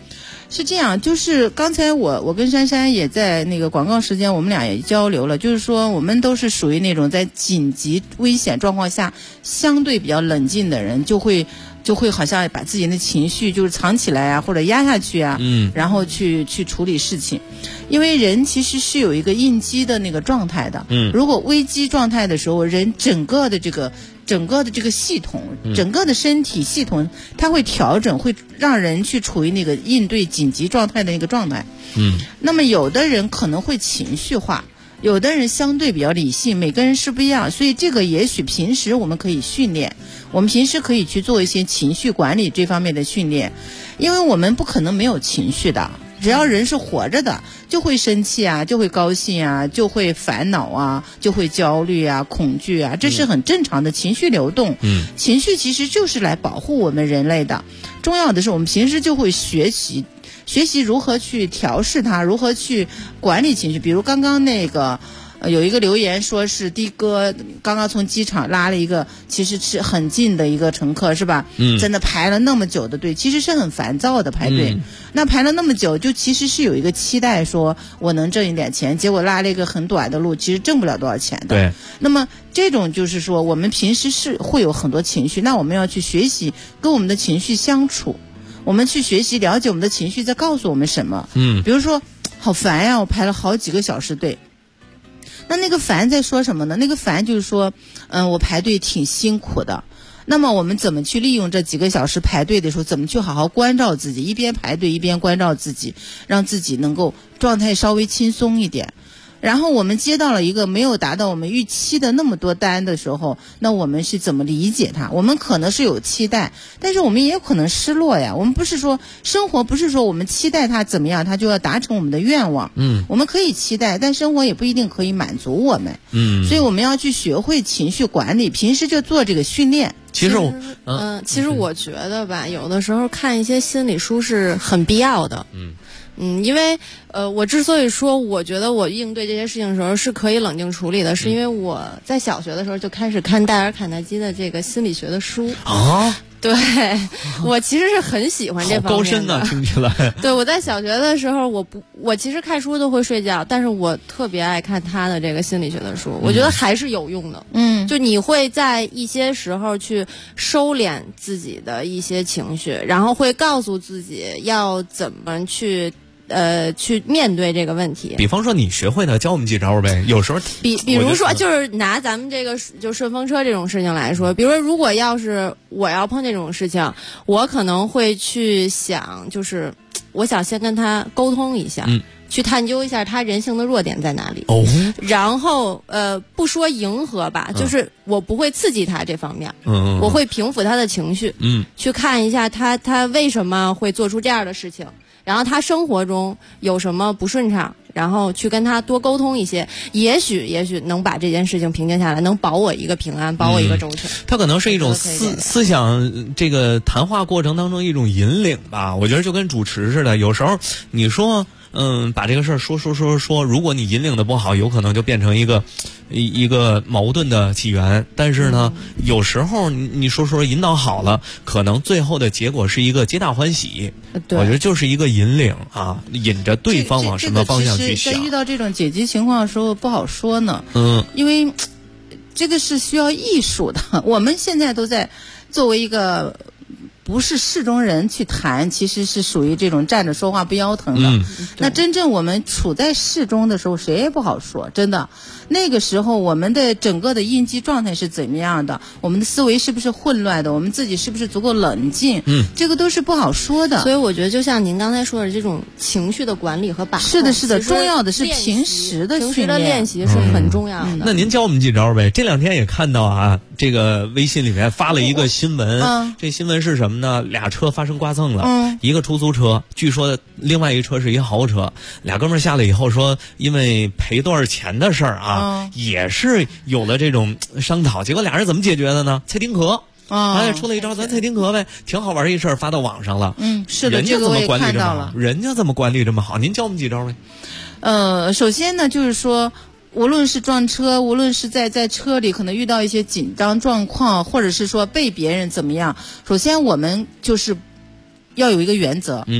是这样，就是刚才我跟珊珊也在那个广告时间，我们俩也交流了，就是说我们都是属于那种在紧急危险状况下相对比较冷静的人，就会好像把自己的情绪就是藏起来啊，或者压下去啊，然后去处理事情。因为人其实是有一个应激的那个状态的，如果危机状态的时候，人整个的这个系统，整个的身体系统，它会调整，会让人去处于那个应对紧急状态的那个状态。那么有的人可能会情绪化，有的人相对比较理性，每个人是不一样，所以这个也许平时我们可以训练，我们平时可以去做一些情绪管理这方面的训练，因为我们不可能没有情绪的。只要人是活着的，就会生气啊，就会高兴啊，就会烦恼啊，就会焦虑啊，恐惧啊，这是很正常的情绪流动。情绪其实就是来保护我们人类的。重要的是我们平时就会学习如何去调试它，如何去管理情绪。比如刚刚那个有一个留言说是的哥刚刚从机场拉了一个其实是很近的一个乘客，是吧？真的排了那么久的队，其实是很烦躁的排队。那排了那么久，就其实是有一个期待说我能挣一点钱，结果拉了一个很短的路，其实挣不了多少钱的。对。那么这种就是说我们平时是会有很多情绪，那我们要去学习跟我们的情绪相处，我们去学习了解我们的情绪在告诉我们什么。比如说好烦呀，我排了好几个小时队。那个烦在说什么呢？那个烦就是说，我排队挺辛苦的。那么我们怎么去利用这几个小时排队的时候，怎么去好好关照自己，一边排队一边关照自己，让自己能够状态稍微轻松一点。然后我们接到了一个没有达到我们预期的那么多单的时候，那我们是怎么理解它？我们可能是有期待，但是我们也有可能失落呀。我们不是说生活不是说我们期待它怎么样，它就要达成我们的愿望。我们可以期待，但生活也不一定可以满足我们。所以我们要去学会情绪管理，平时就做这个训练。 其实我觉得吧，有的时候看一些心理书是很必要的。因为我之所以说我觉得我应对这些事情的时候是可以冷静处理的，是因为我在小学的时候就开始看戴尔·卡耐基的这个心理学的书啊。对，我其实是很喜欢这方面的。好高深啊，听起来。对，我在小学的时候，我其实看书都会睡觉，但是我特别爱看他的这个心理学的书，我觉得还是有用的。就你会在一些时候去收敛自己的一些情绪，然后会告诉自己要怎么去面对这个问题。 比方说你学会的，教我们几招呗。有时候比如说，就是拿咱们这个就顺风车这种事情来说，比如说如果要是我要碰这种事情，我可能会去想，就是我想先跟他沟通一下。去探究一下他人性的弱点在哪里。然后不说迎合吧，就是我不会刺激他这方面。我会平抚他的情绪。去看一下他为什么会做出这样的事情，然后他生活中有什么不顺畅，然后去跟他多沟通一些，也许能把这件事情平静下来，能保我一个平安，保我一个周全。 他可能是一种思想这个谈话过程当中一种引领吧。我觉得就跟主持似的，有时候你说把这个事儿说，如果你引领的不好，有可能就变成一个矛盾的起源。但是呢，有时候你说引导好了，可能最后的结果是一个皆大欢喜。我觉得就是一个引领啊，引着对方往什么方向去想。 在遇到这种紧急情况的时候不好说呢。因为这个是需要艺术的。我们现在都在作为一个不是事中人去谈，其实是属于这种站着说话不腰疼的。那真正我们处在事中的时候，谁也不好说，真的。那个时候我们的整个的应激状态是怎么样的，我们的思维是不是混乱的，我们自己是不是足够冷静，这个都是不好说的。 所以我觉得就像您刚才说的这种情绪的管理和把控， 是的，重要的是平时的练习是很重要的。 那您教我们几招呗。这两天也看到啊，这个微信里面发了一个新闻。这新闻是什么呢？俩车发生刮蹭了。一个出租车，据说另外一车是一豪车。俩哥们下来以后说，因为赔多少钱的事儿啊，也是有了这种商讨。结果俩人怎么解决的呢？蔡丁壳。出了一招，咱蔡丁壳呗，挺好玩一事儿，发到网上了。 是的， 人家怎么管理这么好？ 人家怎么管理这么好？您教我们几招呗。 首先呢，就是说，无论是撞车，无论是在车里可能遇到一些紧张状况，或者是说被别人怎么样，首先我们就是要有一个原则。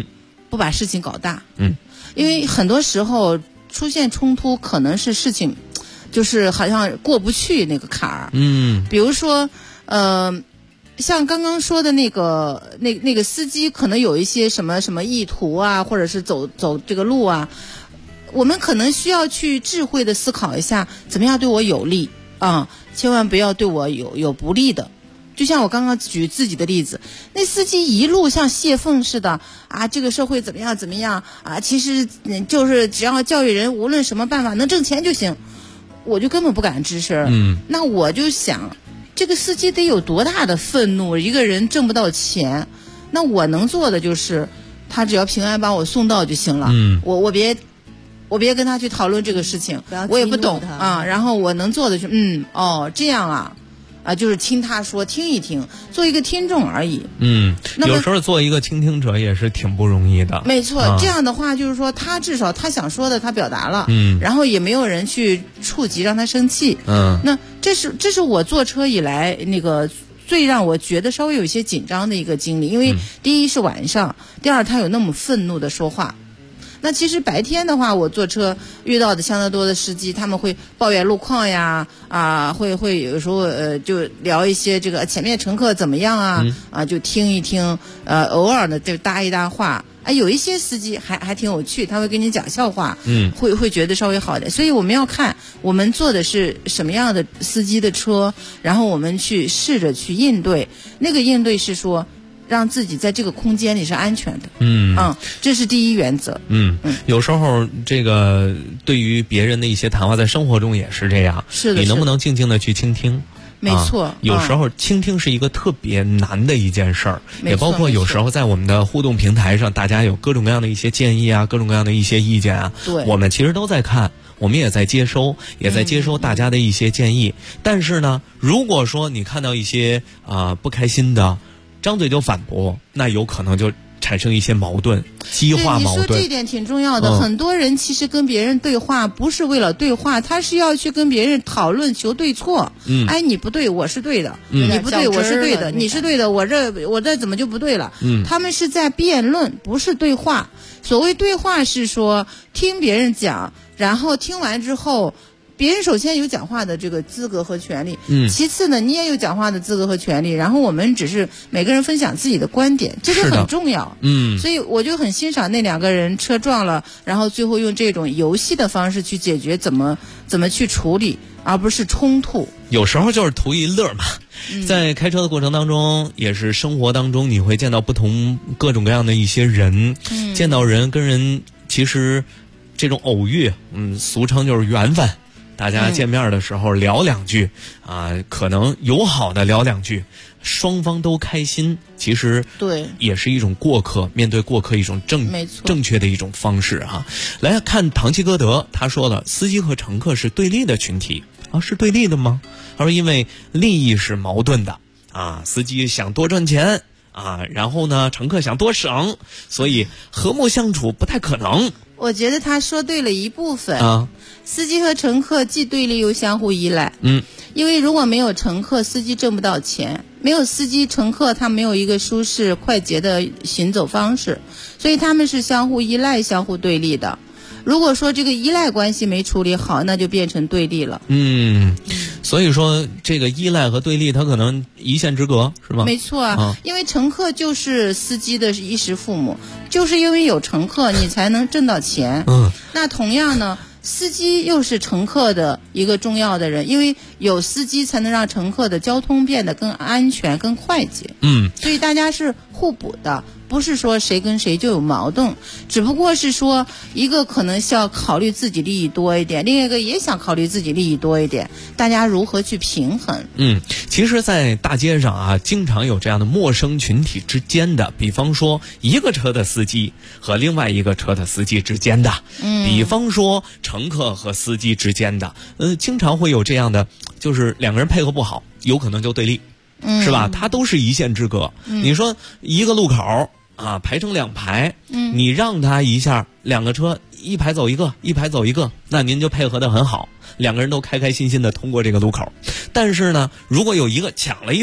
不把事情搞大。因为很多时候出现冲突，可能是事情就是好像过不去那个坎儿。比如说像刚刚说的那个司机可能有一些什么意图啊，或者是走这个路啊，我们可能需要去智慧的思考一下，怎么样对我有利啊，千万不要对我有不利的。就像我刚刚举自己的例子，那司机一路像泄愤似的啊，这个社会怎么样啊，其实就是只要教育人，无论什么办法能挣钱就行，我就根本不敢吱声。那我就想，这个司机得有多大的愤怒，一个人挣不到钱，那我能做的就是他只要平安把我送到就行了。我别跟他去讨论这个事情，我也不懂啊。然后我能做的是这样啊，就是听他说，听一听，做一个听众而已。 有时候做一个倾听者也是挺不容易的。 没错，这样的话就是说，他至少他想说的他表达了，然后也没有人去触及让他生气。那这是我坐车以来那个最让我觉得稍微有一些紧张的一个经历，因为第一是晚上，第二他有那么愤怒的说话。那其实白天的话，我坐车遇到的相当多的司机，他们会抱怨路况呀，会有时候就聊一些这个前面乘客怎么样啊，就听一听，偶尔的就搭一搭话。有一些司机还挺有趣，他会跟你讲笑话，会觉得稍微好一点。所以我们要看我们坐的是什么样的司机的车，然后我们去试着去应对。那个应对是说，让自己在这个空间里是安全的。这是第一原则。 有时候这个对于别人的一些谈话，在生活中也是这样。 是的， 你能不能静静的去倾听？ 没错， 有时候倾听是一个特别难的一件事儿，也包括有时候在我们的互动平台上，大家有各种各样的一些建议啊，各种各样的一些意见啊，我们其实都在看，我们也在接收，也在接收大家的一些建议。但是呢，如果说你看到一些不开心的，张嘴就反驳，那有可能就产生一些矛盾，激化矛盾。 你说这一点挺重要的。很多人其实跟别人对话不是为了对话，他是要去跟别人讨论求对错。你不对，我是对的；你不对，我是对的；你是对的，我这怎么就不对了？他们是在辩论，不是对话。所谓对话是说听别人讲，然后听完之后，别人首先有讲话的这个资格和权利，其次呢，你也有讲话的资格和权利，然后我们只是每个人分享自己的观点，这个很重要。所以我就很欣赏那两个人车撞了，然后最后用这种游戏的方式去解决，怎么去处理，而不是冲突。 有时候就是图一乐嘛。在开车的过程当中，也是生活当中，你会见到不同各种各样的一些人，见到人跟人，其实这种偶遇，俗称就是缘分。大家见面的时候聊两句可能友好的聊两句，双方都开心，其实对也是一种过客，面对过客一种正确的一种方式来看唐吉诃德，他说了，司机和乘客是对立的群体是对立的吗？他说因为利益是矛盾的司机想多赚钱然后呢乘客想多省，所以和睦相处不太可能。 我觉得他说对了一部分司机和乘客既对立又相互依赖。因为如果没有乘客，司机挣不到钱；没有司机，乘客他没有一个舒适快捷的行走方式，所以他们是相互依赖、相互对立的。如果说这个依赖关系没处理好，那就变成对立了。 所以说这个依赖和对立，它可能一线之隔，是吧？ 没错因为乘客就是司机的衣食父母，就是因为有乘客，你才能挣到钱。那同样呢，司机又是乘客的一个重要的人，因为有司机才能让乘客的交通变得更安全、更快捷。所以大家是互补的，不是说谁跟谁就有矛盾，只不过是说一个可能需要考虑自己利益多一点，另一个也想考虑自己利益多一点，大家如何去平衡？ 其实在大街上经常有这样的陌生群体之间的，比方说一个车的司机和另外一个车的司机之间的，比方说乘客和司机之间的，经常会有这样的，就是两个人配合不好，有可能就对立。是吧？它都是一线之隔。你说一个路口排成两排，你让他一下，两个车一排走一个，一排走一个，那您就配合得很好，两个人都开开心心的通过这个路口。但是呢，如果有一个抢了一步，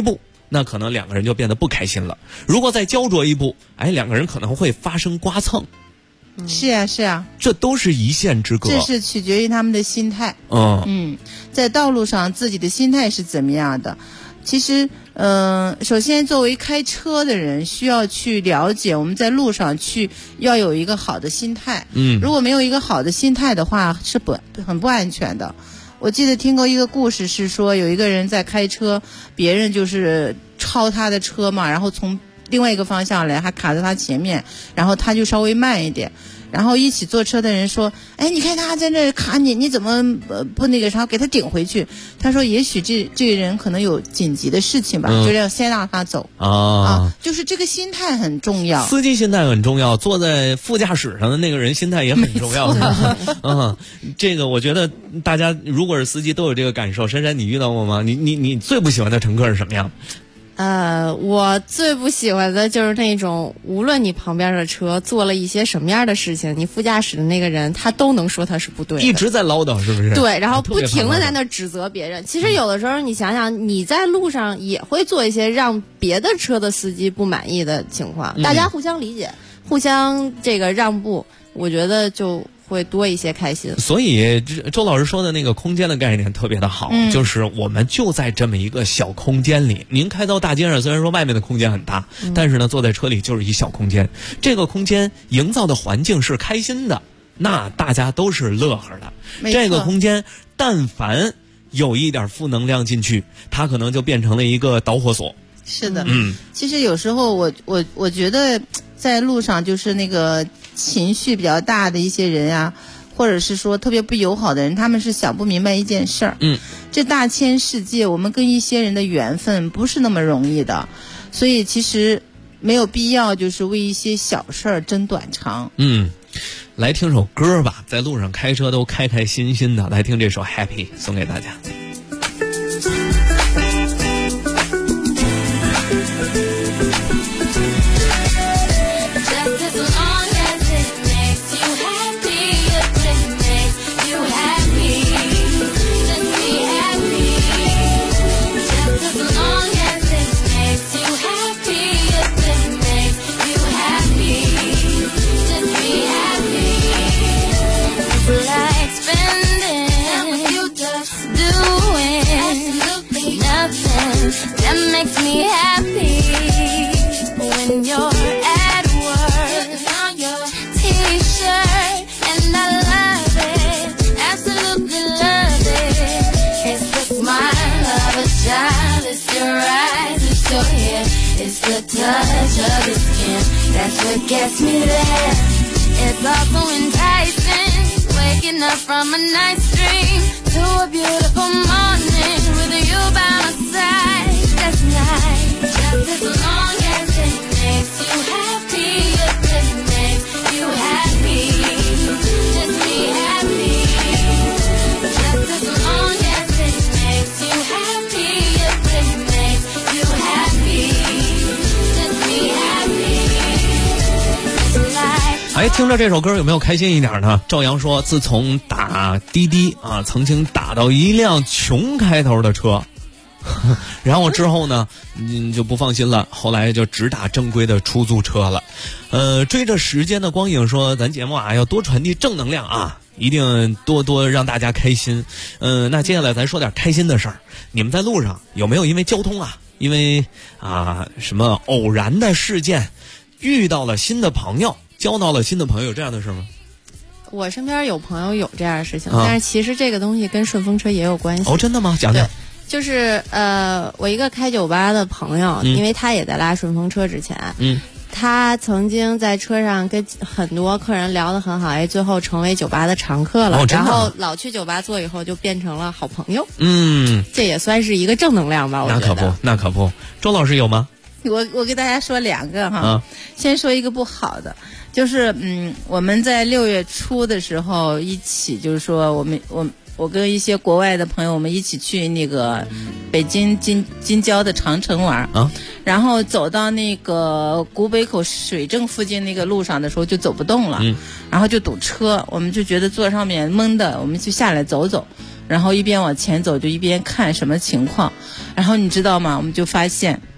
那可能两个人就变得不开心了。如果再焦灼一步，两个人可能会发生刮蹭。 是啊是啊， 这都是一线之隔， 这是取决于他们的心态。在道路上自己的心态是怎么样的？其实首先作为开车的人需要去了解，我们在路上去要有一个好的心态。如果没有一个好的心态的话，是很不安全的。我记得听过一个故事，是说有一个人在开车，别人就是超他的车嘛，然后从另外一个方向来，还卡在他前面，然后他就稍微慢一点，然后一起坐车的人说，你看他在那卡你，你怎么不那个啥给他顶回去？他说也许这个人可能有紧急的事情吧，就要先让他走就是这个心态很重要， 司机心态很重要，坐在副驾驶上的那个人心态也很重要这个我觉得大家如果是司机都有这个感受。珊珊，你遇到过吗？你最不喜欢的乘客是什么样？ 我最不喜欢的就是那种，无论你旁边的车做了一些什么样的事情，你副驾驶的那个人他都能说他是不对的， 一直在唠叨，是不是？ 对，然后不停的在那指责别人。其实有的时候你想想，你在路上也会做一些让别的车的司机不满意的情况，大家互相理解，互相这个让步，我觉得就会多一些开心。 所以周老师说的那个空间的概念特别的好，就是我们就在这么一个小空间里。您开到大街上，虽然说外面的空间很大，但是呢，坐在车里就是一小空间。这个空间营造的环境是开心的，那大家都是乐呵的。这个空间但凡有一点负能量进去，它可能就变成了一个导火索。 是的，其实有时候我觉得在路上就是那个情绪比较大的一些人啊，或者是说特别不友好的人，他们是想不明白一件事儿。这大千世界，我们跟一些人的缘分不是那么容易的，所以其实没有必要就是为一些小事儿争短长。 来听首歌吧，在路上开车都开开心心的，来听这首 Happy 送给大家。 That makes me happy when you're at work on your t-shirt, and I love it, absolutely love it. It's the smile of a child, it's your eyes, it's your hair, it's the touch of your skin, that's what gets me there. It's also enticing, waking up from a nice dream to a beautiful morning with you by my side. That's nice, just as long as it makes you happy, if it makes you happy, just be happy. Just as long as it makes you happy, if it makes you happy, just be happy. It's like 听着这首歌有没有开心一点呢？赵阳说，自从打滴滴曾经打到一辆穷开头的车。然后之后呢，就不放心了，后来就只打正规的出租车了。追着时间的光影说，咱节目要多传递正能量啊，一定多让大家开心。那接下来咱说点开心的事儿。你们在路上有没有因为交通因为什么偶然的事件遇到了新的朋友，交到了新的朋友，这样的事吗？ 我身边有朋友有这样的事情，但是其实这个东西跟顺风车也有关系。 真的吗？讲讲。 就是我一个开酒吧的朋友，因为他也在拉顺风车之前，他曾经在车上跟很多客人聊得很好，最后成为酒吧的常客了，然后老去酒吧坐以后就变成了好朋友。这也算是一个正能量吧，我觉得。 那可不。周老师有吗？ 我给大家说两个哈，先说一个不好的，就是我们在6月初的时候一起，就是说我跟一些国外的朋友，我们一起去那个北京金郊的长城玩然后走到那个古北口水政附近那个路上的时候就走不动了，然后就堵车，我们就觉得坐上面懵的，我们就下来走走，然后一边往前走就一边看什么情况，然后你知道吗？我们就发现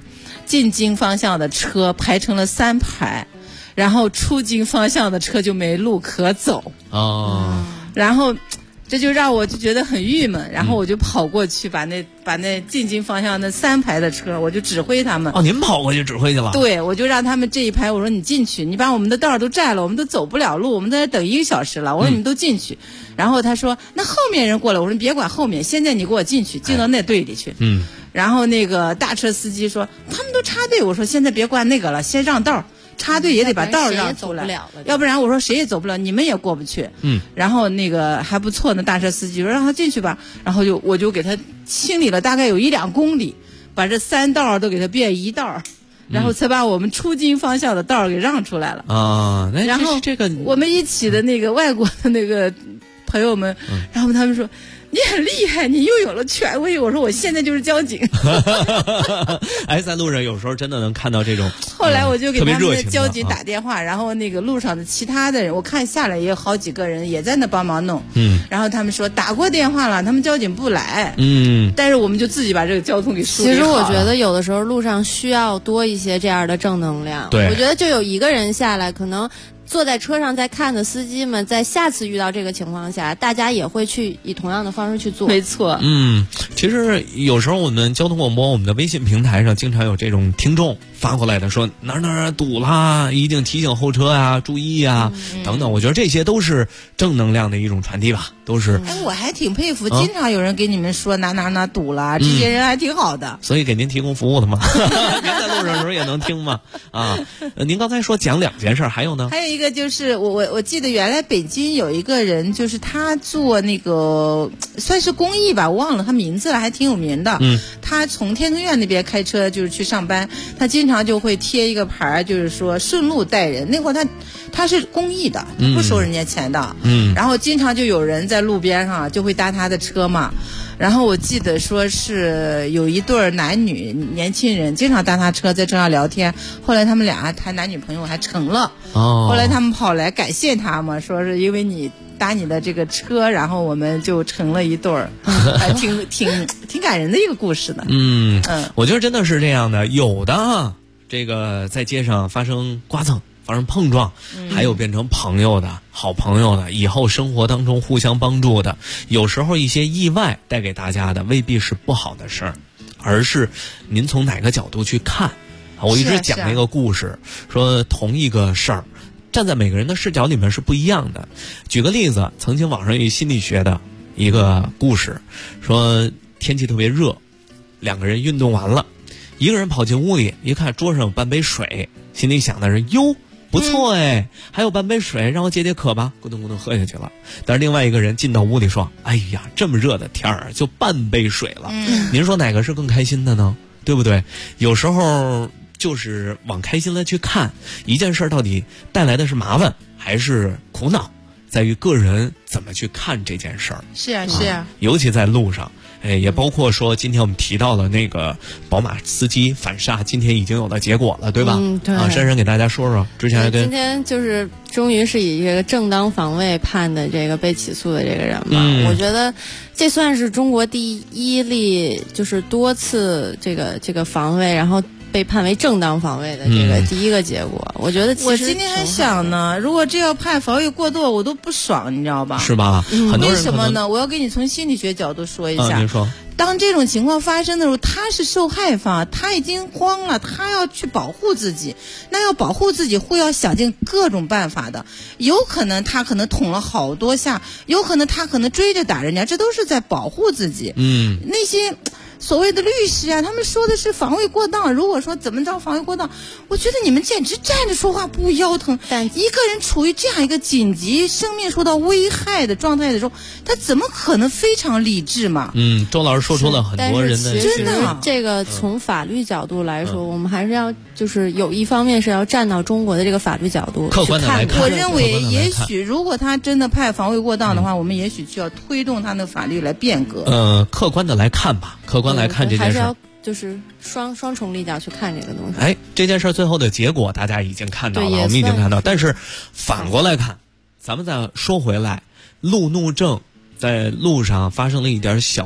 进京方向的车排成了3排，然后出京方向的车就没路可走。然后这就让我就觉得很郁闷，然后我就跑过去把那进京方向那3排的车，我就指挥他们。 您跑过去指挥去了？对， 我就让他们这一排，我说你进去，你把我们的道都占了，我们都走不了路，我们在这等1个小时了。我说你们都进去。然后他说那后面人过来，我说你别管后面，现在你给我进去，进到那队里去。然后那个大车司机说他们都插队，我说现在别管那个了，先让道。插队也得把道让出来，要不然我说谁也走不了，你们也过不去。然后那个还不错，那大车司机说让他进去吧，然后我就给他清理了大概有1-2公里，把这3道都给他变1道，然后才把我们出京方向的道给让出来了。 然后这个我们一起的那个外国的那个朋友们，然后他们说你很厉害，你又有了权威。我说我现在就是交警。 在路上有时候真的能看到这种。 后来我就给他们的交警打电话，然后那个路上的其他的人，我看下来也有好几个人也在那帮忙弄。然后他们说打过电话了，他们交警不来。但是我们就自己把这个交通给梳理好了。 其实我觉得有的时候路上需要多一些这样的正能量。 对， 我觉得就有一个人下来，可能坐在车上在看的司机们，在下次遇到这个情况下，大家也会去以同样的方式去做。 没错。 其实有时候我们交通广播，我们的微信平台上经常有这种听众发过来的，说哪儿堵啦，一定提醒后车呀，注意呀，等等。我觉得这些都是正能量的一种传递吧，都是。 我还挺佩服，经常有人给你们说哪堵了，这些人还挺好的。 所以给您提供服务的嘛，您在路上的时候也能听嘛。您刚才说讲2件事，还有呢？ 还有一个就是我记得原来北京有一个人，就是他做那个算是公益吧，我忘了他名字了，还挺有名的。他从天通苑那边开车就是去上班，他经常就会贴一个牌，就是说顺路带人。那会儿他是公益的，不收人家钱的。然后经常就有人在路边上就会搭他的车嘛。然后我记得说是有一对男女年轻人经常搭他车在车上聊天，后来他们俩谈男女朋友还成了。后来他们跑来感谢他嘛，说是因为你搭你的这个车，然后我们就成了一对儿，还挺感人的一个故事的。 我觉得真的是这样的，有的这个在街上发生刮蹭，发生碰撞，还有变成朋友的好朋友的，以后生活当中互相帮助的。有时候一些意外带给大家的未必是不好的事儿，而是您从哪个角度去看。我一直讲那个故事，说同一个事儿站在每个人的视角里面是不一样的。举个例子，曾经网上有心理学的一个故事，说天气特别热，2个人运动完了，一个人跑进屋里一看桌上有半杯水，心里想的是哟不错还有半杯水，让我解解渴吧，咕咚咕咚喝下去了。但是另外一个人进到屋里说，哎呀这么热的天儿就半杯水了。您说哪个是更开心的呢？对不对？有时候就是往开心了去看一件事，到底带来的是麻烦还是苦恼，在于个人怎么去看这件事儿。 是啊， 尤其在路上。也包括说今天我们提到了那个宝马司机反杀，今天已经有了结果了，对吧？ 对。 珊珊给大家说说，之前跟今天就是终于是以这个正当防卫判的这个被起诉的这个人嘛。我觉得这算是中国第一例就是多次这个防卫，然后被判为正当防卫的这个第一个结果。我觉得我今天还想呢，如果这要判防卫过度，我都不爽，你知道吧？ 是吧？很多人为什么呢？我要给你从心理学角度说一下。 您说。 当这种情况发生的时候，他是受害方，他已经慌了，他要去保护自己，那要保护自己会要想尽各种办法的。有可能他可能捅了好多下，有可能他可能追着打人家，这都是在保护自己。那些所谓的律师啊，他们说的是防卫过当。如果说怎么着防卫过当，我觉得你们简直站着说话不腰疼。但一个人处于这样一个紧急生命受到危害的状态的时候，他怎么可能非常理智嘛？ 周老师说出了很多人的真的这个从法律角度来说，我们还是要就是有一方面是要站到中国的这个法律角度客观的来看。 我认为也许如果他真的判防卫过当的话，我们也许需要推动他的法律来变革。 客观的来看吧，客观来看这件事， 还是要就是双重立脚去看这个东西。 这件事最后的结果大家已经看到了，我们已经看到。但是反过来看，咱们再说回来，路怒症在路上发生了一点小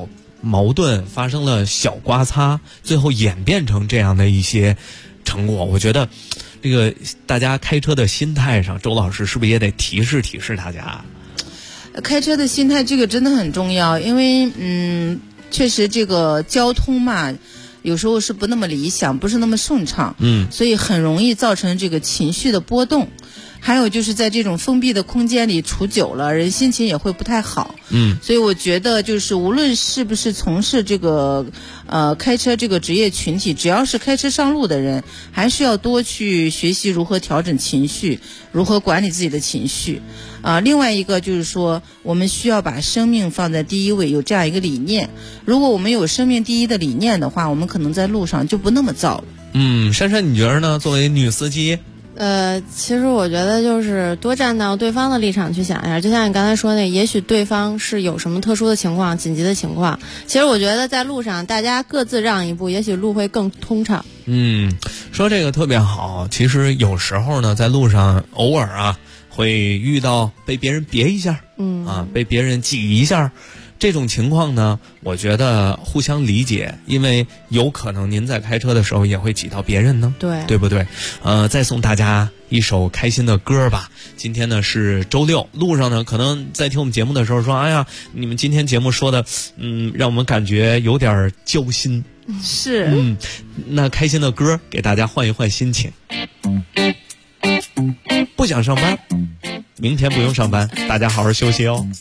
矛盾，发生了小刮擦，最后演变成这样的一些成果。我觉得这个大家开车的心态上，周老师是不是也得提示大家？ 开车的心态这个真的很重要，因为确实这个交通嘛，有时候是不那么理想，不是那么顺畅，所以很容易造成这个情绪的波动。还有就是在这种封闭的空间里处久了，人心情也会不太好。所以我觉得就是无论是不是从事这个开车这个职业群体，只要是开车上路的人，还是要多去学习如何调整情绪，如何管理自己的情绪。另外一个就是说，我们需要把生命放在第一位，有这样一个理念。如果我们有生命第一的理念的话，我们可能在路上就不那么躁了。 珊珊，你觉得呢？作为女司机？ 其实我觉得就是多站到对方的立场去想一下，就像你刚才说的，也许对方是有什么特殊的情况、紧急的情况。其实我觉得在路上大家各自让一步，也许路会更通畅。 说这个特别好。其实有时候呢，在路上偶尔会遇到被别人别一下，被别人挤一下。这种情况呢，我觉得互相理解，因为有可能您在开车的时候也会挤到别人呢，对不对？再送大家一首开心的歌吧。今天呢是周六，路上呢可能在听我们节目的时候说，哎呀，你们今天节目说的，让我们感觉有点揪心。 是， 那开心的歌给大家换一换心情。不想上班，明天不用上班，大家好好休息哦。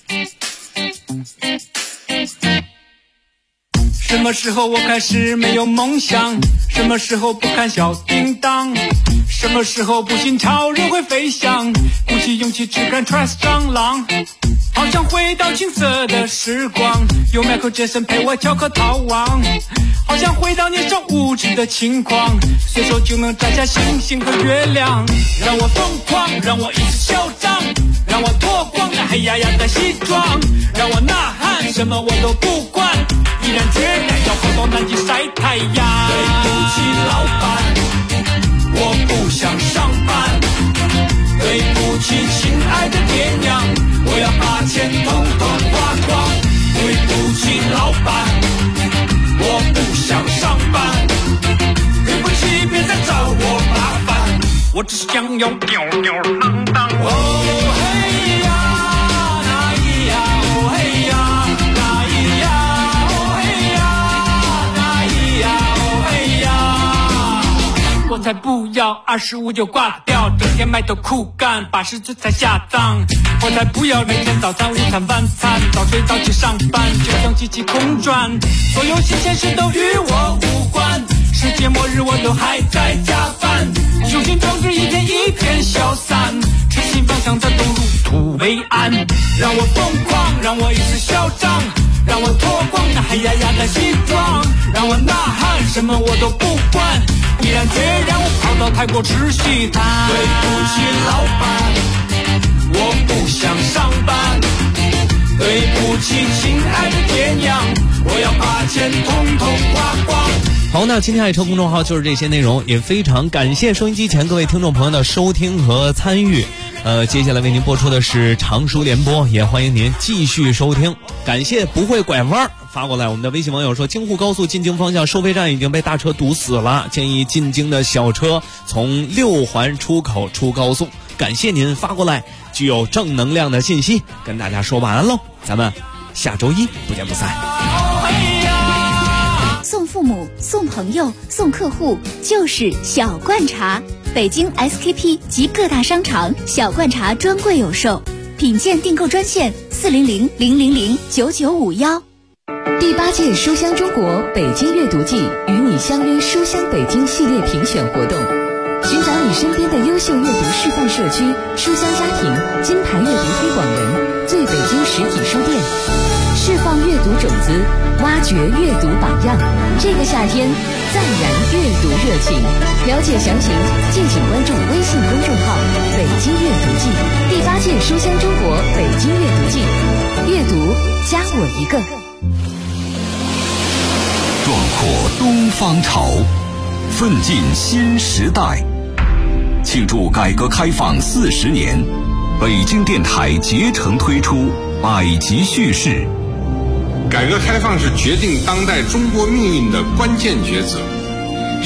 什么时候我开始没有梦想？什么时候不看小叮当？什么时候不信超人会飞翔？鼓起勇气只敢 trust 蟑螂。好想回到青涩的时光，有 Michael Jackson 陪我翘课逃亡。好想回到年少无知的轻狂，随手就能摘下星星和月亮。让我疯狂，让我一直嚣张，让我脱光那黑压压的西装，让我呐喊，什么我都不管，毅然决然要跑到南极晒太阳。对不起老板，我不想上班。对不起亲爱的爹娘，我要把钱统统花光。对不起老板，我不想上班。对不起别再找我麻烦，我只想要吊吊郎当。哦嘿呀那咿呀，哦嘿呀那咿呀，哦嘿呀那咿呀，哦嘿呀。我才不要25就挂掉，整天埋头苦干，80岁才下葬。我才不要每天早餐、午餐、晚餐，早睡早起上班，就像机器空转。所有新鲜事都与我无关，世界末日我都还在加班。雄心壮志一天一天消散，痴心妄想的都入土为安。让我疯狂，让我一直嚣张，让我脱光那黑压压的西装，让我呐喊，什么我都不管，毅然决然我跑到泰国吃西餐。对不起老板，我不想上班。对不起亲爱的爹娘，我要把钱统统花光。 好，那今天爱车公众号就是这些内容，也非常感谢收音机前各位听众朋友的收听和参与。接下来为您播出的是常熟联播，也欢迎您继续收听。感谢不会拐弯发过来，我们的微信网友说，京沪高速进京方向收费站已经被大车堵死了，建议进京的小车从6环出口出高速。感谢您发过来具有正能量的信息，跟大家说晚安喽，咱们下周一不见不散。 送父母、送朋友、送客户，就是小罐茶。北京 SKP 及各大商场小罐茶专柜有售，品鉴订购专线400-000-9951。 第8届书香中国北京阅读季与你相约书香北京系列评选活动，寻找你身边的优秀阅读示范社区、书香家庭、金牌阅读推广人、最北京实体书店，释放阅读种子，挖掘阅读榜样。这个夏天暂燃阅读热情，了解详情敬请关注微信公众号北京阅读季。第8届书香中国北京阅读季，阅读加我一个。 壮阔东方潮，奋进新时代。庆祝改革开放40年，北京电台竭诚推出百集叙事， 改革开放是决定当代中国命运的关键抉择。